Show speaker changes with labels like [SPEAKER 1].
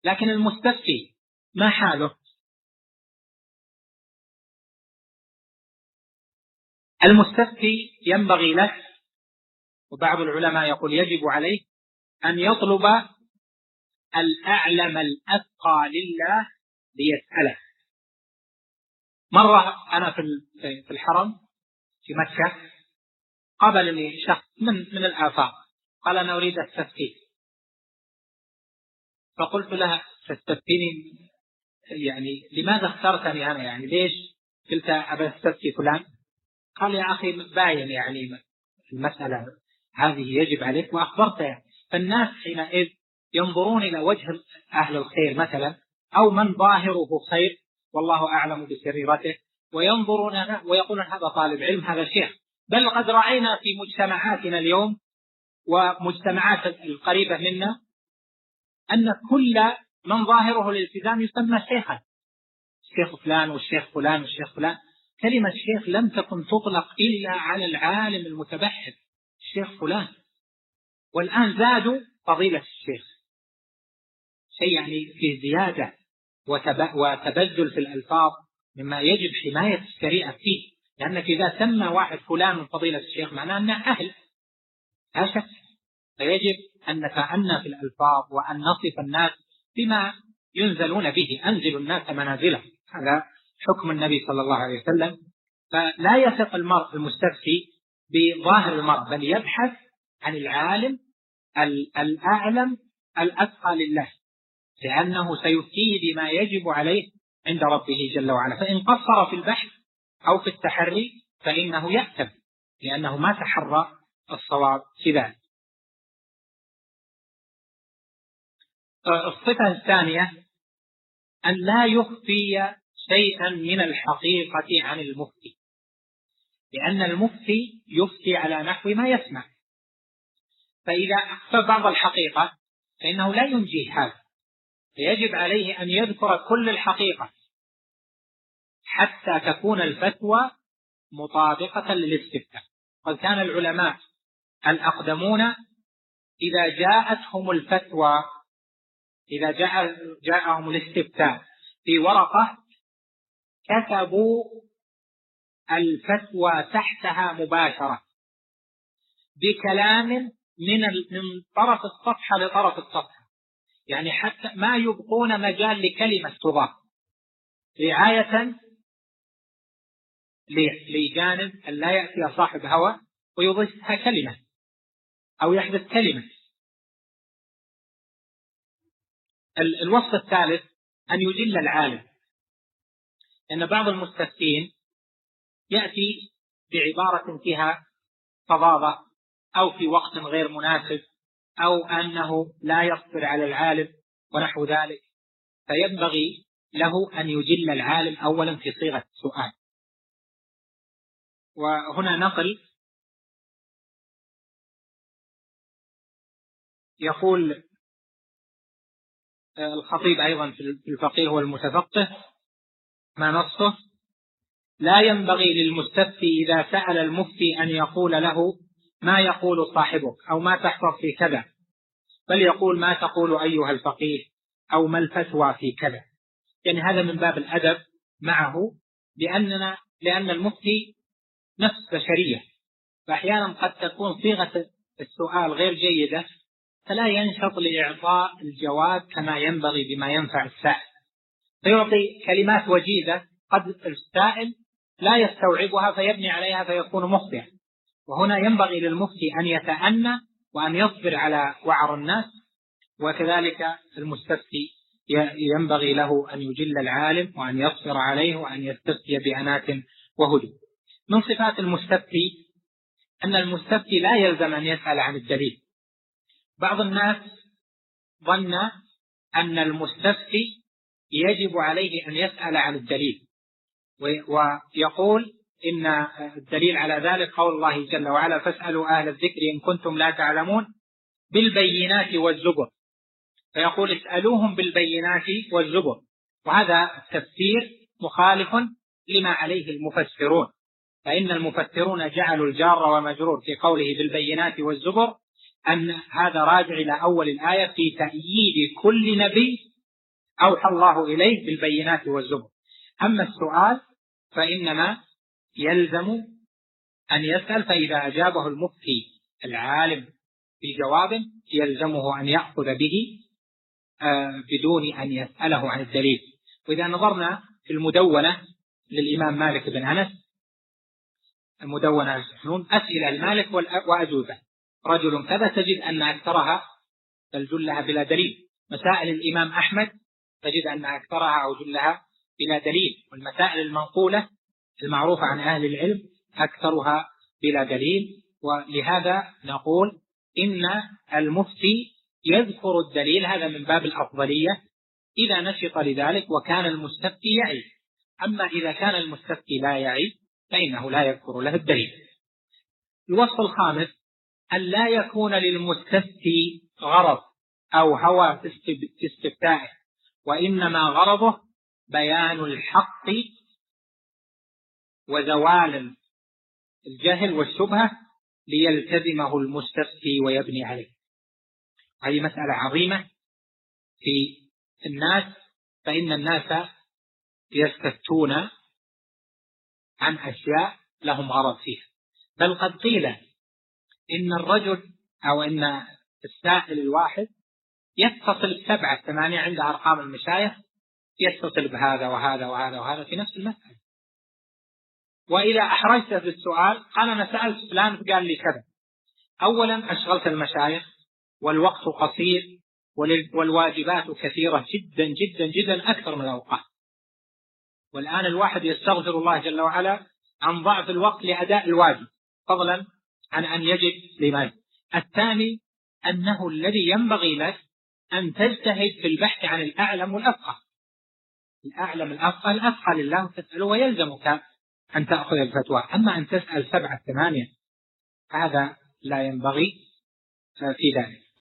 [SPEAKER 1] لكن المستفتي ما حاله؟ المستفتي ينبغي له، وبعض العلماء يقول يجب عليه أن يطلب الأعلم الأتقى لله ليسأله. مرة أنا في الحرم في مكة قابلني شخص من الآفاق، قال أنا أريد التفتي، فقلت له تستفتيني يعني لماذا اخترتني أنا؟ يعني ليش قلت أبى استفتي فلان؟ قال يا أخي باين يعني المسألة هذه يجب عليك وأخبرته يعني. فالناس حينئذ ينظرون إلى وجه أهل الخير مثلا، أو من ظاهره خير والله أعلم بسريرته، وينظرون ويقولون هذا طالب علم، هذا شيخ. بل قد رأينا في مجتمعاتنا اليوم ومجتمعات القريبة منا أن كل من ظاهره الالتزام يسمى شيخا، الشيخ فلان والشيخ فلان والشيخ فلان. كلمة شيخ لم تكن تطلق إلا على العالم المتبحر، الشيخ فلان، والآن زادوا فضيلة الشيخ، شيء يعني فيه زيادة وتبذل في الألفاظ مما يجب حماية الشريعة فيه، لأنك إذا سمى واحد فلان من فضيلة الشيخ معناه أنه أهل، لا شك. فيجب أن نتعنى في الألفاظ وأن نصف الناس بما ينزلون به، أنزلوا الناس منازلهم، هذا حكم النبي صلى الله عليه وسلم. فلا يثق المرء المستفتي بظاهر المرء، بل يبحث عن العالم الأعلم الأتقى لله، لأنه سيفتيه بما يجب عليه عند ربه جل وعلا. فإن قصر في البحث أو في التحري فإنه يأثم، لأنه ما تحرى الصواب في ذلك. الصفة الثانية أن لا يخفي شيئا من الحقيقة عن المفتي، لأن المفتي يفتي على نحو ما يسمع، فإذا أخفى بعض الحقيقة فإنه لا ينجيه هذا، فيجب عليه أن يذكر كل الحقيقة حتى تكون الفتوى مطابقة للاستفتاء. قد كان العلماء الأقدمون إذا جاءتهم الفتوى، إذا جاءهم الاستفتاء في ورقة كتبوا الفتوى تحتها مباشرة بكلام من طرف الصفحة لطرف الصفحة، يعني حتى ما يبقون مجال لكلمة تضاف، رعاية لجانب أن لا يأتي صاحب هوى ويضيفها كلمة أو يحدث كلمة. الوصف الثالث أن يجل العالم، لأن بعض المستفتين يأتي بعبارة فيها فظاظة أو في وقت غير مناسب أو أنه لا يصبر على العالم ونحو ذلك، فينبغي له أن يجل العالم أولا في صيغة السؤال. وهنا نقل يقول الخطيب أيضا في الفقيه والمتفقه ما نصه: لا ينبغي للمستفتي إذا سأل المفتي أن يقول له ما يقول صاحبك أو ما تحفظ في كذا، بل يقول ما تقول أيها الفقيه أو ما الفتوى في كذا. يعني هذا من باب الأدب معه، لأن المفتي نفس بشرية، فأحيانا قد تكون صيغة السؤال غير جيدة فلا ينشط لإعطاء الجواب كما ينبغي بما ينفع السائل، فيعطي كلمات وجيزة قد السائل لا يستوعبها فيبني عليها فيكون مخطئا. وهنا ينبغي للمفتي أن يتأنى وأن يصبر على وعر الناس، وكذلك المستفتي ينبغي له أن يجل العالم وأن يصبر عليه وأن يستفتي بأنات وهدوء. من صفات المستفتي أن المستفتي لا يلزم أن يسأل عن الدليل. بعض الناس ظن أن المستفتي يجب عليه أن يسأل عن الدليل، ويقول إن الدليل على ذلك قول الله جل وعلا: فاسألوا أهل الذكر إن كنتم لا تعلمون بالبينات والزبر، فيقول اسألوهم بالبينات والزبر. وهذا التفسير مخالف لما عليه المفسرون، فإن المفسرون جعلوا الجار ومجرور في قوله بالبينات والزبر أن هذا راجع إلى أول الآية في تأييد كل نبي أوحى الله إليه بالبينات والزبر. أما السؤال فإنما يلزم أن يسأل، فإذا أجابه المفتي العالم بجواب يلزمه أن يأخذ به بدون أن يسأله عن الدليل. وإذا نظرنا في المدونة للإمام مالك بن أنس، المدونة السحنون، أسئلة المالك وأجوبة، رجل كذا، تجد أن أكثرها بل جلها بلا دليل. مسائل الإمام أحمد تجد أن أكثرها أو جلها بلا دليل. والمسائل المنقولة المعروفة عن أهل العلم أكثرها بلا دليل. ولهذا نقول إن المفتي يذكر الدليل، هذا من باب الأفضلية إذا نشط لذلك وكان المستفتي يعي. أما إذا كان المستفتي لا يعي فإنه لا يذكر له الدليل. الوصف الخامس أن لا يكون للمستفتي غرض أو هوى في استفتائه، وإنما غرضه بيان الحق وزوال الجهل والشبهة ليلتزمه المستفتي ويبني عليه. هذه مسألة عظيمة في الناس، فإن الناس يستفتون عن أشياء لهم غرض فيها. بل قد قيل إن الرجل أو إن السائل الواحد يتصل 7 8 عند أرقام المشايخ، يتصل بهذا وهذا وهذا وهذا في نفس المسألة. وإذا أحرجت في السؤال قال أنا سألت فلان فقال لي كذا. أولا أشغلت المشايخ والوقت قصير والواجبات كثيرة جدا جدا جدا أكثر من الأوقات. والآن الواحد يستغفر الله جل وعلا عن ضعف الوقت لأداء الواجب، فضلا عن أن يجد لمن. الثاني أنه الذي ينبغي لك أن تجتهد في البحث عن الأعلم والأفقه. الأعلم الأفقه لله تسأله ويلزمك أن تأخذ الفتوى. أما أن تسأل 7 8 هذا لا ينبغي في ذلك.